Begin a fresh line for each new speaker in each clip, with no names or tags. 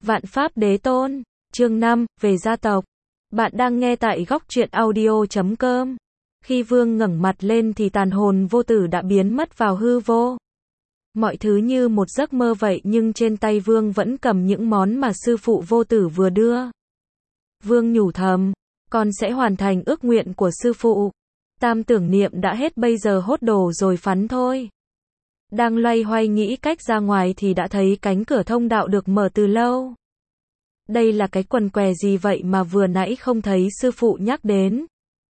Vạn Pháp Đế Tôn, chương 5, về gia tộc. Bạn đang nghe tại góc truyện audio.com. Khi Vương ngẩng mặt lên thì tàn hồn vô tử đã biến mất vào hư vô. Mọi thứ như một giấc mơ vậy nhưng trên tay Vương vẫn cầm những món mà sư phụ vô tử vừa đưa. Vương nhủ thầm, con sẽ hoàn thành ước nguyện của sư phụ. Tam tưởng niệm đã hết, bây giờ hốt đồ rồi phắn thôi. Đang loay hoay nghĩ cách ra ngoài thì đã thấy cánh cửa thông đạo được mở từ lâu. Đây là cái quần què gì vậy mà vừa nãy không thấy sư phụ nhắc đến.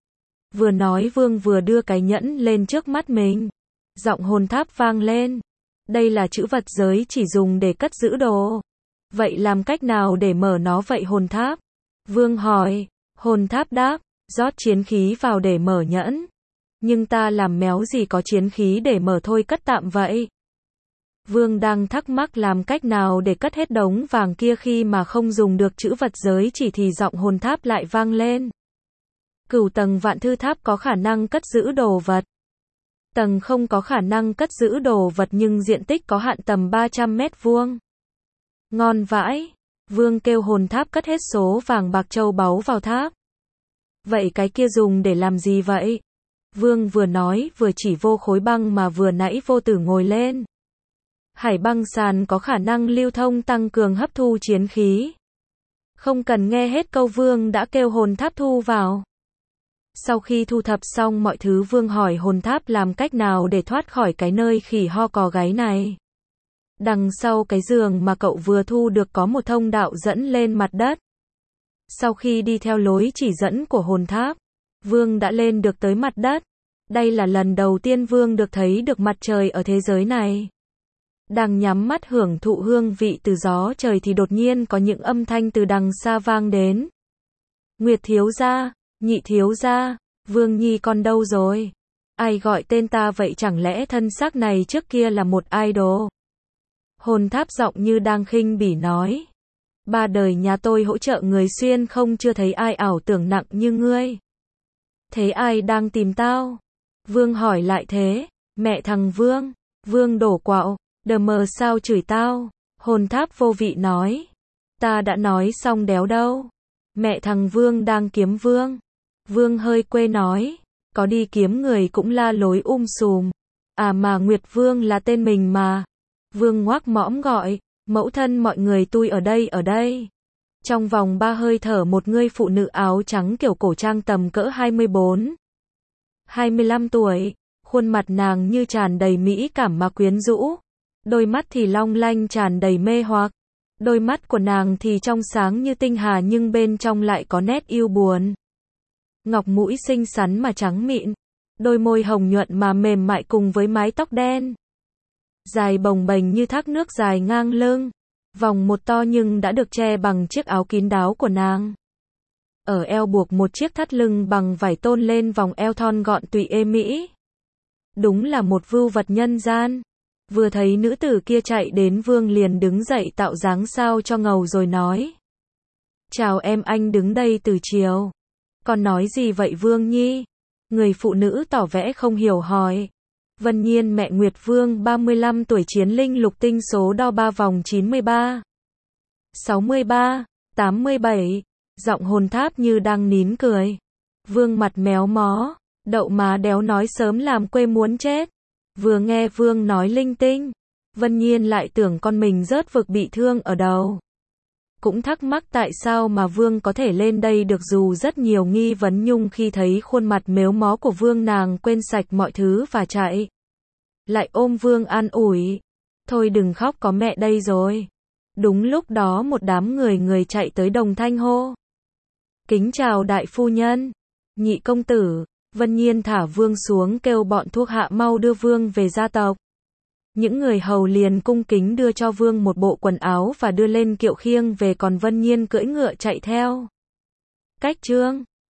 Vừa nói Vương vừa đưa cái nhẫn lên trước mắt mình. Giọng hồn tháp vang lên. Đây là trữ vật giới chỉ dùng để cất giữ đồ. Vậy làm cách nào để mở nó vậy hồn tháp? Vương hỏi. Hồn tháp đáp, rót chiến khí vào để mở nhẫn. Nhưng ta làm méo gì có chiến khí để mở, thôi cất tạm vậy. Vương đang thắc mắc làm cách nào để cất hết đống vàng kia khi mà không dùng được trữ vật giới chỉ thì giọng hồn tháp lại vang lên. Cửu tầng vạn thư tháp có khả năng cất giữ đồ vật. Tầng không có khả năng cất giữ đồ vật nhưng diện tích có hạn tầm 300 mét vuông. Ngon vãi. Vương kêu hồn tháp cất hết số vàng bạc châu báu vào tháp. Vậy cái kia dùng để làm gì vậy? Vương vừa nói vừa chỉ vô khối băng mà vừa nãy vô tử ngồi lên. Hải băng sàn có khả năng lưu thông tăng cường hấp thu chiến khí. Không cần nghe hết câu Vương đã kêu hồn tháp thu vào. Sau khi thu thập xong mọi thứ Vương hỏi hồn tháp làm cách nào để thoát khỏi cái nơi khỉ ho cò gáy này. Đằng sau cái giường mà cậu vừa thu được có một thông đạo dẫn lên mặt đất. Sau khi đi theo lối chỉ dẫn của hồn tháp, Vương đã lên được tới mặt đất. Đây là lần đầu tiên Vương được thấy được mặt trời ở thế giới này. Đang nhắm mắt hưởng thụ hương vị từ gió trời thì đột nhiên có những âm thanh từ đằng xa vang đến. Nguyệt thiếu gia, Nhị thiếu gia, Vương nhi con đâu rồi? Ai gọi tên ta vậy, chẳng lẽ thân xác này trước kia là một idol? Hồn tháp giọng như đang khinh bỉ nói. Ba đời nhà tôi hỗ trợ người xuyên không chưa thấy ai ảo tưởng nặng như ngươi. Thế ai đang tìm tao? Vương hỏi lại thế. Mẹ thằng Vương. Vương đổ quạo. Đờ mờ sao chửi tao? Hồn tháp vô vị nói. Ta đã nói xong đéo đâu. Mẹ thằng Vương đang kiếm Vương. Vương hơi quê nói. Có đi kiếm người cũng la lối sùm. À mà Nguyệt Vương là tên mình mà. Vương ngoác mõm gọi. Mẫu thân mọi người tui ở đây. Trong vòng 3 hơi thở một người phụ nữ áo trắng kiểu cổ trang tầm cỡ 24-25 tuổi. Khuôn mặt nàng như tràn đầy mỹ cảm mà quyến rũ. Đôi mắt thì long lanh tràn đầy mê hoặc. Đôi mắt của nàng thì trong sáng như tinh hà nhưng bên trong lại có nét yêu buồn. Ngọc mũi xinh xắn mà trắng mịn. Đôi môi hồng nhuận mà mềm mại cùng với mái tóc đen. Dài bồng bềnh như thác nước dài ngang lưng. Vòng một to nhưng đã được che bằng chiếc áo kín đáo của nàng. Ở eo buộc một chiếc thắt lưng bằng vải tôn lên vòng eo thon gọn tùy êm mỹ. Đúng là một vưu vật nhân gian. Vừa thấy nữ tử kia chạy đến Vương liền đứng dậy tạo dáng sao cho ngầu rồi nói. Chào em, anh đứng đây từ chiều. Con nói gì vậy Vương nhi? Người phụ nữ tỏ vẻ không hiểu hỏi. Vân Nhiên mẹ Nguyệt Vương 35 tuổi chiến linh lục tinh số đo 3 vòng 93. 63, 87. Giọng hồn tháp như đang nín cười. Vương mặt méo mó. Đậu má đéo nói sớm làm quê muốn chết. Vừa nghe Vương nói linh tinh. Vân Nhiên lại tưởng con mình rớt vực bị thương ở đầu. Cũng thắc mắc tại sao mà Vương có thể lên đây được dù rất nhiều nghi vấn nhung khi thấy khuôn mặt mếu mó của Vương nàng quên sạch mọi thứ và chạy. Lại ôm Vương an ủi. Thôi đừng khóc có mẹ đây rồi. Đúng lúc đó một đám người chạy tới đồng thanh hô. Kính chào đại phu nhân. Nhị công tử. Vân Nhiên thả Vương xuống kêu bọn thuộc hạ mau đưa Vương về gia tộc. Những người hầu liền cung kính đưa cho Vương một bộ quần áo và đưa lên kiệu khiêng về còn Vân Nhiên cưỡi ngựa chạy theo. Cách chương